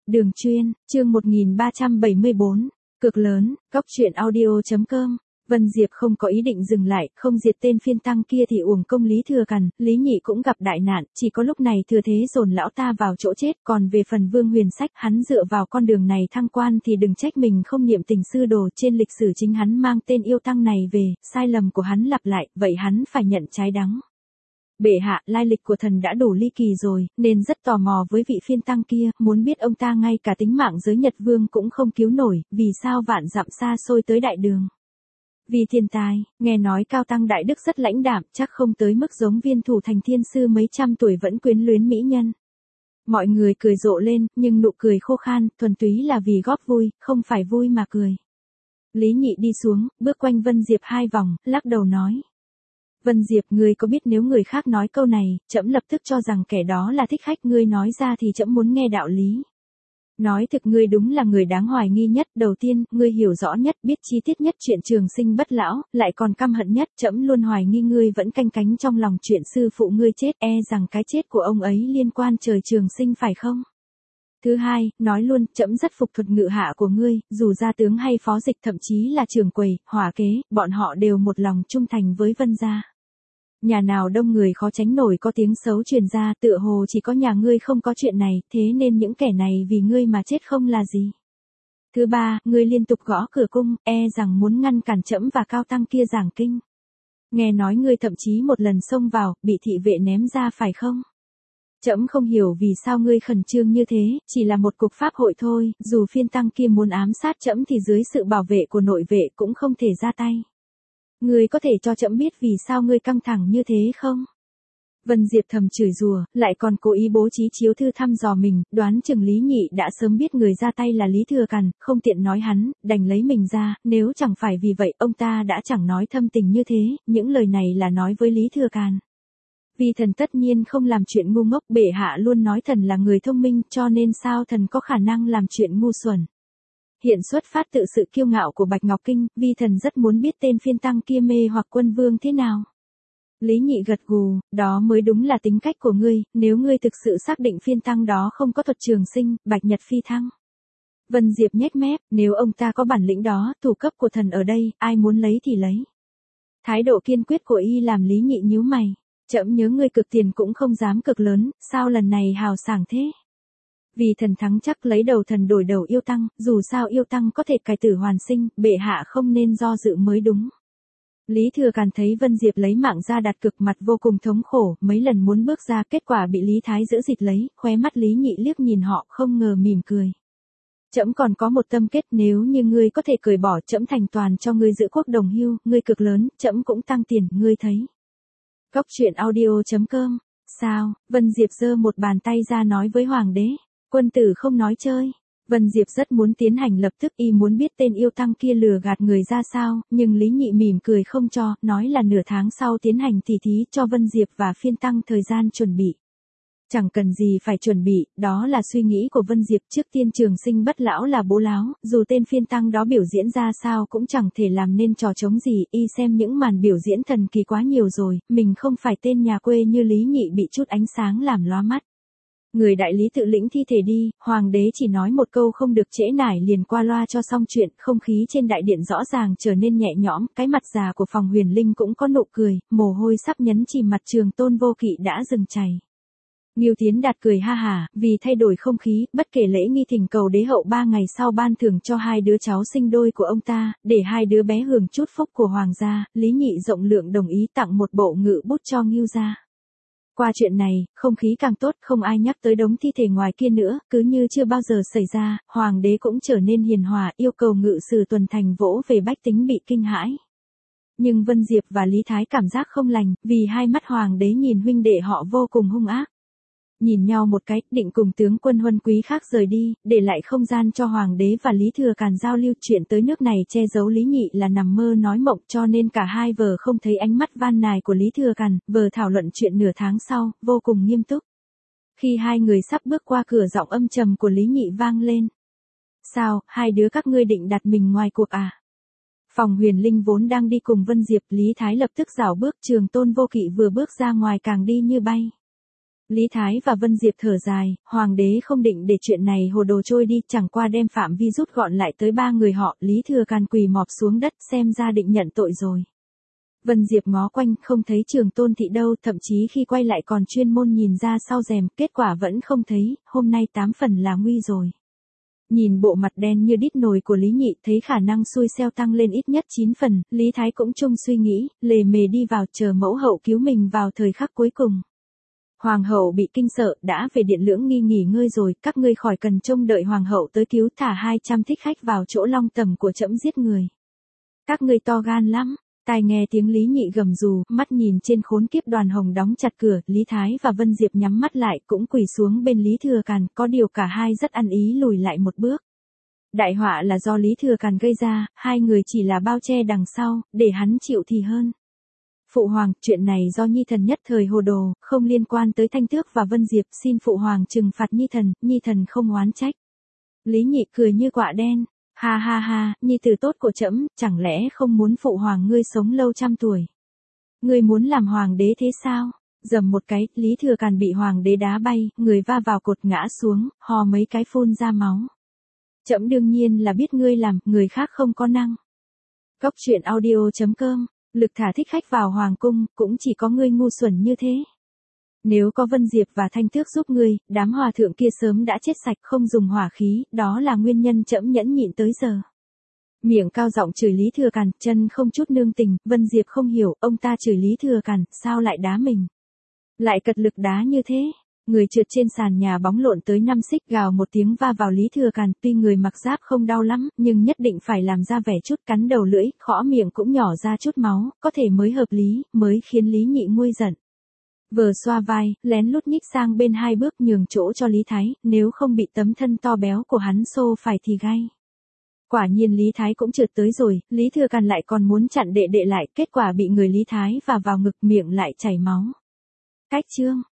Đường chuyên, chương 1374, cực lớn, góc truyện audio.com. Vân Diệp không có ý định dừng lại, không diệt tên phiên tăng kia thì uổng công Lý Thừa Càn, Lý Nhị cũng gặp đại nạn, chỉ có lúc này thừa thế dồn lão ta vào chỗ chết, còn về phần Vương Huyền Sách, hắn dựa vào con đường này thăng quan thì đừng trách mình không niệm tình sư đồ, trên lịch sử chính hắn mang tên yêu tăng này về, sai lầm của hắn lặp lại, vậy hắn phải nhận trái đắng. Bệ hạ, lai lịch của thần đã đủ ly kỳ rồi, nên rất tò mò với vị phiên tăng kia, muốn biết ông ta ngay cả tính mạng giới Nhật Vương cũng không cứu nổi, vì sao vạn dặm xa xôi tới đại đường. Vì thiên tài, nghe nói cao tăng đại đức rất lãnh đạm, chắc không tới mức giống Viên Thủ Thành thiên sư mấy trăm tuổi vẫn quyến luyến mỹ nhân. Mọi người cười rộ lên, nhưng nụ cười khô khan, thuần túy là vì góp vui, không phải vui mà cười. Lý Nhị đi xuống, bước quanh Vân Diệp 2 vòng, lắc đầu nói. Vân Diệp, ngươi có biết nếu người khác nói câu này, trẫm lập tức cho rằng kẻ đó là thích khách, ngươi nói ra thì trẫm muốn nghe đạo lý. Nói thực, ngươi đúng là người đáng hoài nghi nhất, đầu tiên, ngươi hiểu rõ nhất, biết chi tiết nhất chuyện Trường Sinh bất lão, lại còn căm hận nhất, trẫm luôn hoài nghi ngươi vẫn canh cánh trong lòng chuyện sư phụ ngươi chết, rằng cái chết của ông ấy liên quan trời Trường Sinh phải không? Thứ hai, nói luôn, trẫm rất phục thuật ngự hạ của ngươi, dù gia tướng hay phó dịch thậm chí là trưởng quầy, hỏa kế, bọn họ đều một lòng trung thành với Vân gia. Nhà nào đông người khó tránh nổi có tiếng xấu truyền ra, tựa hồ chỉ có nhà ngươi không có chuyện này, thế nên những kẻ này vì ngươi mà chết không là gì. Thứ ba, ngươi liên tục gõ cửa cung, rằng muốn ngăn cản trẫm và cao tăng kia giảng kinh. Nghe nói ngươi thậm chí một lần xông vào, bị thị vệ ném ra phải không? Trẫm không hiểu vì sao ngươi khẩn trương như thế, chỉ là một cuộc pháp hội thôi, dù phiên tăng kia muốn ám sát trẫm thì dưới sự bảo vệ của nội vệ cũng không thể ra tay. Ngươi có thể cho trẫm biết vì sao ngươi căng thẳng như thế không? Vân Diệp thầm chửi rủa, lại còn cố ý bố trí chiếu thư thăm dò mình, đoán chừng Lý Nhị đã sớm biết người ra tay là Lý Thừa Càn, không tiện nói hắn, đành lấy mình ra, nếu chẳng phải vì vậy ông ta đã chẳng nói thâm tình như thế, những lời này là nói với Lý Thừa Càn. Vì thần tất nhiên không làm chuyện ngu ngốc, bệ hạ luôn nói thần là người thông minh, cho nên sao thần có khả năng làm chuyện ngu xuẩn. Hiện xuất phát tự sự kiêu ngạo của Bạch Ngọc Kinh, vi thần rất muốn biết tên phiên tăng kia mê hoặc quân vương thế nào. Lý Nhị gật gù, đó mới đúng là tính cách của ngươi, nếu ngươi thực sự xác định phiên tăng đó không có thuật Trường Sinh, Bạch Nhật phi thăng. Vân Diệp nhếch mép, nếu ông ta có bản lĩnh đó, thủ cấp của thần ở đây, ai muốn lấy thì lấy. Thái độ kiên quyết của y làm Lý Nhị nhíu mày, trẫm nhớ ngươi cực tiền cũng không dám cực lớn, sao lần này hào sảng thế? Vì thần thắng chắc lấy đầu thần đổi đầu yêu tăng, dù sao yêu tăng có thể cải tử hoàn sinh, bệ hạ không nên do dự mới đúng. Lý Thừa Càn thấy Vân Diệp lấy mạng ra đặt cực, mặt vô cùng thống khổ, mấy lần muốn bước ra, kết quả bị Lý Thái giữ dịt lấy, khóe mắt Lý Nhị liếc nhìn họ, không ngờ mỉm cười. Trẫm còn có một tâm kết, nếu như ngươi có thể cởi bỏ, trẫm thành toàn cho ngươi giữ quốc đồng hưu, ngươi cực lớn, trẫm cũng tăng tiền, ngươi thấy. Góc truyện audio.com. Sao? Vân Diệp giơ một bàn tay ra nói với hoàng đế. Quân tử không nói chơi. Vân Diệp rất muốn tiến hành lập tức, y muốn biết tên yêu tăng kia lừa gạt người ra sao, nhưng Lý Nhị mỉm cười không cho, nói là nửa tháng sau tiến hành tỉ thí, cho Vân Diệp và phiên tăng thời gian chuẩn bị. Chẳng cần gì phải chuẩn bị, đó là suy nghĩ của Vân Diệp, trước tiên Trường Sinh bất lão là bố láo, dù tên phiên tăng đó biểu diễn ra sao cũng chẳng thể làm nên trò trống gì, y xem những màn biểu diễn thần kỳ quá nhiều rồi, mình không phải tên nhà quê như Lý Nhị bị chút ánh sáng làm loa mắt. Người đại lý tự lĩnh thi thể đi, hoàng đế chỉ nói một câu không được trễ nải liền qua loa cho xong chuyện, không khí trên đại điện rõ ràng trở nên nhẹ nhõm, cái mặt già của Phòng Huyền Linh cũng có nụ cười, mồ hôi sắp nhấn chìm mặt Trường Tôn Vô Kỵ đã dừng chảy. Ngưu Tiến Đạt cười ha hả, vì thay đổi không khí, bất kể lễ nghi thỉnh cầu đế hậu 3 ngày sau ban thưởng cho 2 đứa cháu sinh đôi của ông ta, để 2 đứa bé hưởng chút phúc của hoàng gia, Lý Nhị rộng lượng đồng ý tặng một bộ ngự bút cho Ngưu gia. Qua chuyện này, không khí càng tốt, không ai nhắc tới đống thi thể ngoài kia nữa, cứ như chưa bao giờ xảy ra, hoàng đế cũng trở nên hiền hòa, yêu cầu ngự sử tuần thành vỗ về bách tính bị kinh hãi. Nhưng Vân Diệp và Lý Thái cảm giác không lành, vì hai mắt hoàng đế nhìn huynh đệ họ vô cùng hung ác. Nhìn nhau một cái, định cùng tướng quân huân quý khác rời đi, để lại không gian cho hoàng đế và Lý Thừa Càn giao lưu, chuyện tới nước này che giấu Lý Nhị là nằm mơ nói mộng, cho nên cả hai vợ không thấy ánh mắt van nài của Lý Thừa Càn, vợ thảo luận chuyện nửa tháng sau, vô cùng nghiêm túc. Khi hai người sắp bước qua cửa, giọng âm trầm của Lý Nhị vang lên. Sao, hai đứa các ngươi định đặt mình ngoài cuộc à? Phòng Huyền Linh vốn đang đi cùng Vân Diệp, Lý Thái lập tức rảo bước, Trường Tôn Vô Kỵ vừa bước ra ngoài càng đi như bay. Lý Thái và Vân Diệp thở dài, hoàng đế không định để chuyện này hồ đồ trôi đi, chẳng qua đem phạm vi rút gọn lại tới 3 người họ, Lý Thừa Càn quỳ mọp xuống đất, xem ra định nhận tội rồi. Vân Diệp ngó quanh, không thấy Trường Tôn Thị đâu, thậm chí khi quay lại còn chuyên môn nhìn ra sau rèm, kết quả vẫn không thấy, hôm nay 8 phần là nguy rồi. Nhìn bộ mặt đen như đít nồi của Lý Nhị, thấy khả năng xui xeo tăng lên ít nhất 9 phần, Lý Thái cũng chung suy nghĩ, lề mề đi vào chờ mẫu hậu cứu mình vào thời khắc cuối cùng. Hoàng hậu bị kinh sợ, đã về điện lưỡng nghi nghỉ ngơi rồi, các ngươi khỏi cần trông đợi hoàng hậu tới cứu, thả 200 thích khách vào chỗ long tầm của trẫm giết người. Các ngươi to gan lắm. Tai nghe tiếng Lý Nhị gầm rù, mắt nhìn trên khốn kiếp Đoàn Hồng đóng chặt cửa, Lý Thái và Vân Diệp nhắm mắt lại cũng quỳ xuống bên Lý Thừa Càn, có điều cả hai rất ăn ý lùi lại một bước. Đại họa là do Lý Thừa Càn gây ra, hai người chỉ là bao che đằng sau, để hắn chịu thì hơn. Phụ hoàng, chuyện này do Nhi thần nhất thời hồ đồ, không liên quan tới Thanh Tước và Vân Diệp, xin phụ hoàng trừng phạt Nhi thần không oán trách. Lý Nhị cười như quạ đen. Ha ha ha, nhi tử tốt của trẫm, chẳng lẽ không muốn phụ hoàng ngươi sống lâu trăm tuổi? Ngươi muốn làm hoàng đế thế sao? Dầm một cái, Lý Thừa Càn bị hoàng đế đá bay, người va vào cột ngã xuống, hò mấy cái phun ra máu. Trẫm đương nhiên là biết ngươi làm, người khác không có năng. Góc truyện audio.com, lực thả thích khách vào hoàng cung, cũng chỉ có ngươi ngu xuẩn như thế. Nếu có Vân Diệp và Thanh Tước giúp ngươi, đám hòa thượng kia sớm đã chết sạch, không dùng hỏa khí, đó là nguyên nhân trẫm nhẫn nhịn tới giờ. Miệng cao giọng chửi Lý Thừa Càn, chân không chút nương tình, Vân Diệp không hiểu, ông ta chửi Lý Thừa Càn, sao lại đá mình? Lại cật lực đá như thế. Người trượt trên sàn nhà bóng lộn tới 5 xích, gào một tiếng va vào Lý Thừa Càn, tuy người mặc giáp không đau lắm, nhưng nhất định phải làm ra vẻ chút cắn đầu lưỡi, khõ miệng cũng nhỏ ra chút máu, có thể mới hợp lý, mới khiến Lý Nhị nguôi giận. Vờ xoa vai, lén lút nhích sang bên 2 bước nhường chỗ cho Lý Thái, nếu không bị tấm thân to béo của hắn xô phải thì gay. Quả nhiên Lý Thái cũng trượt tới rồi, Lý Thừa Càn lại còn muốn chặn đệ lại, kết quả bị người Lý Thái và vào ngực, miệng lại chảy máu. Cách chương.